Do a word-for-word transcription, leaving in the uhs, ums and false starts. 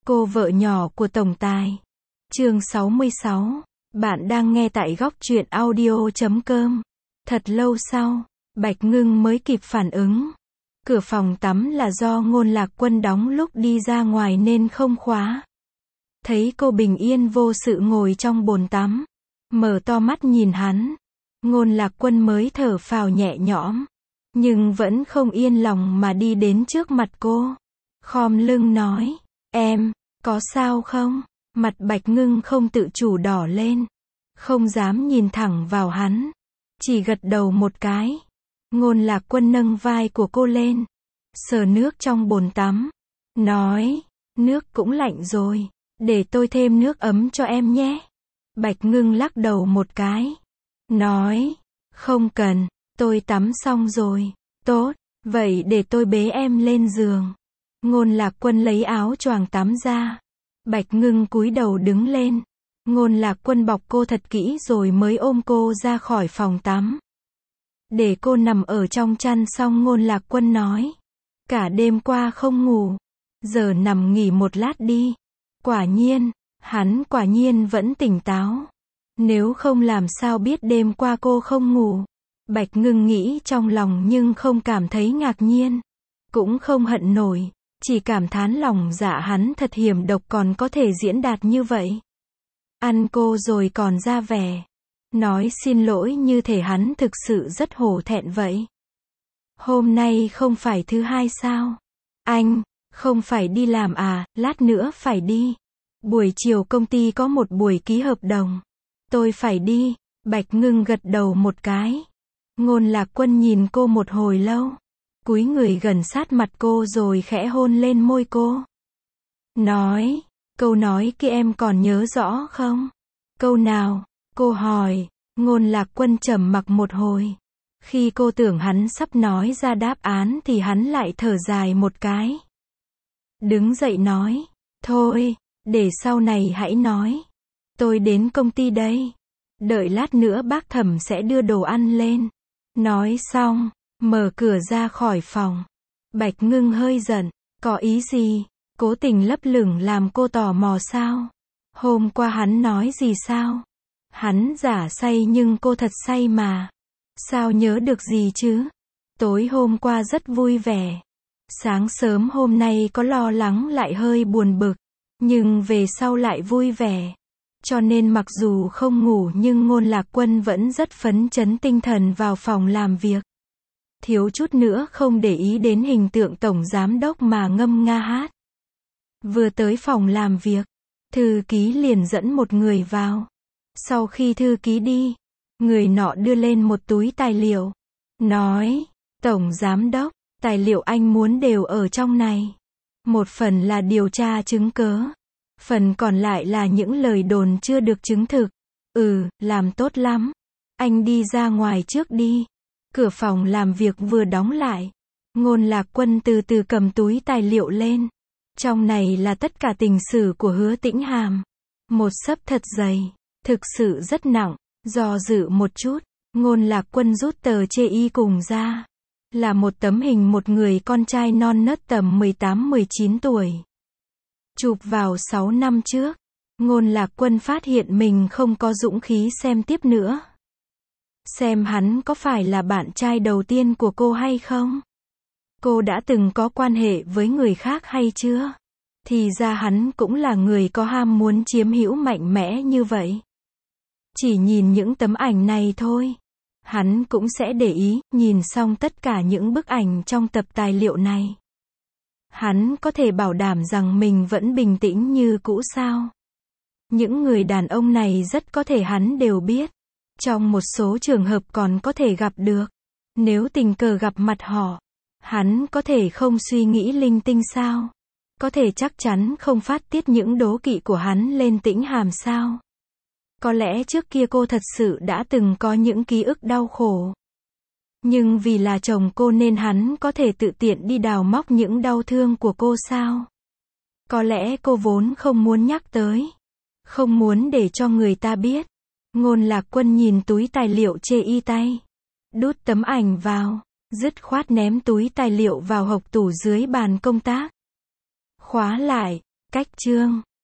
Cô vợ nhỏ của tổng tài. Chương sáu mươi sáu. Bạn đang nghe tại góc truyện audio chấm com. Thật lâu sau, Bạch Ngưng mới kịp phản ứng. Cửa phòng tắm là do Ngôn Lạc Quân đóng lúc đi ra ngoài nên không khóa. Thấy cô bình yên vô sự ngồi trong bồn tắm, mở to mắt nhìn hắn, Ngôn Lạc Quân mới thở phào nhẹ nhõm, nhưng vẫn không yên lòng mà đi đến trước mặt cô, khom lưng nói, em, có sao không? Mặt Bạch Ngưng không tự chủ đỏ lên, không dám nhìn thẳng vào hắn, chỉ gật đầu một cái. Ngôn Lạc Quân nâng vai của cô lên, sờ nước trong bồn tắm, nói, nước cũng lạnh rồi, để tôi thêm nước ấm cho em nhé. Bạch Ngưng lắc đầu một cái, nói, không cần, tôi tắm xong rồi. Tốt, vậy để tôi bế em lên giường. Ngôn Lạc Quân lấy áo choàng tắm ra. Bạch Ngưng cúi đầu đứng lên. Ngôn Lạc Quân bọc cô thật kỹ rồi mới ôm cô ra khỏi phòng tắm. Để cô nằm ở trong chăn xong Ngôn Lạc Quân nói, cả đêm qua không ngủ, giờ nằm nghỉ một lát đi. Quả nhiên, hắn quả nhiên vẫn tỉnh táo. Nếu không làm sao biết đêm qua cô không ngủ. Bạch Ngưng nghĩ trong lòng nhưng không cảm thấy ngạc nhiên, cũng không hận nổi, chỉ cảm thán lòng dạ hắn thật hiểm độc còn có thể diễn đạt như vậy. Ăn cô rồi còn ra vẻ, nói xin lỗi như thể hắn thực sự rất hổ thẹn vậy. Hôm nay không phải thứ hai sao? Anh, không phải đi làm à, lát nữa phải đi. Buổi chiều công ty có một buổi ký hợp đồng. Tôi phải đi. Bạch Ngưng gật đầu một cái. Ngôn Lạc Quân nhìn cô một hồi lâu, cúi người gần sát mặt cô rồi khẽ hôn lên môi cô. Nói, câu nói kia em còn nhớ rõ không? Câu nào? Cô hỏi. Ngôn Lạc Quân trầm mặc một hồi. Khi cô tưởng hắn sắp nói ra đáp án thì hắn lại thở dài một cái. Đứng dậy nói, thôi, để sau này hãy nói. Tôi đến công ty đây. Đợi lát nữa bác Thẩm sẽ đưa đồ ăn lên. Nói xong, mở cửa ra khỏi phòng. Bạch Ngưng hơi giận, có ý gì? Cố tình lấp lửng làm cô tò mò sao? Hôm qua hắn nói gì sao? Hắn giả say nhưng cô thật say mà. Sao nhớ được gì chứ? Tối hôm qua rất vui vẻ. Sáng sớm hôm nay có lo lắng lại hơi buồn bực, nhưng về sau lại vui vẻ. Cho nên mặc dù không ngủ nhưng Ngôn Lạc Quân vẫn rất phấn chấn tinh thần vào phòng làm việc. Thiếu chút nữa không để ý đến hình tượng tổng giám đốc mà ngâm nga hát. Vừa tới phòng làm việc, thư ký liền dẫn một người vào. Sau khi thư ký đi, người nọ đưa lên một túi tài liệu. Nói, tổng giám đốc, tài liệu anh muốn đều ở trong này. Một phần là điều tra chứng cớ. Phần còn lại là những lời đồn chưa được chứng thực. Ừ, làm tốt lắm. Anh đi ra ngoài trước đi. Cửa phòng làm việc vừa đóng lại. Ngôn Lạc Quân từ từ cầm túi tài liệu lên. Trong này là tất cả tình sử của Hứa Tĩnh Hàm. Một xấp thật dày. Thực sự rất nặng. Do dự một chút, Ngôn Lạc Quân rút tờ chê y cùng ra. Là một tấm hình một người con trai non nớt tầm mười tám mười chín tuổi. Chụp vào sáu năm trước. Ngôn Lạc Quân phát hiện mình không có dũng khí xem tiếp nữa. Xem hắn có phải là bạn trai đầu tiên của cô hay không? Cô đã từng có quan hệ với người khác hay chưa? Thì ra hắn cũng là người có ham muốn chiếm hữu mạnh mẽ như vậy. Chỉ nhìn những tấm ảnh này thôi, hắn cũng sẽ để ý, nhìn xong tất cả những bức ảnh trong tập tài liệu này. Hắn có thể bảo đảm rằng mình vẫn bình tĩnh như cũ sao? Những người đàn ông này rất có thể hắn đều biết. Trong một số trường hợp còn có thể gặp được. Nếu tình cờ gặp mặt họ, hắn có thể không suy nghĩ linh tinh sao? Có thể chắc chắn không phát tiết những đố kỵ của hắn lên Tĩnh Hàm sao? Có lẽ trước kia cô thật sự đã từng có những ký ức đau khổ. Nhưng vì là chồng cô nên hắn có thể tự tiện đi đào móc những đau thương của cô sao? Có lẽ cô vốn không muốn nhắc tới. Không muốn để cho người ta biết. Ngôn Lạc Quân nhìn túi tài liệu chê y tay. Đút tấm ảnh vào. Dứt khoát ném túi tài liệu vào hộc tủ dưới bàn công tác. Khóa lại. cách chương.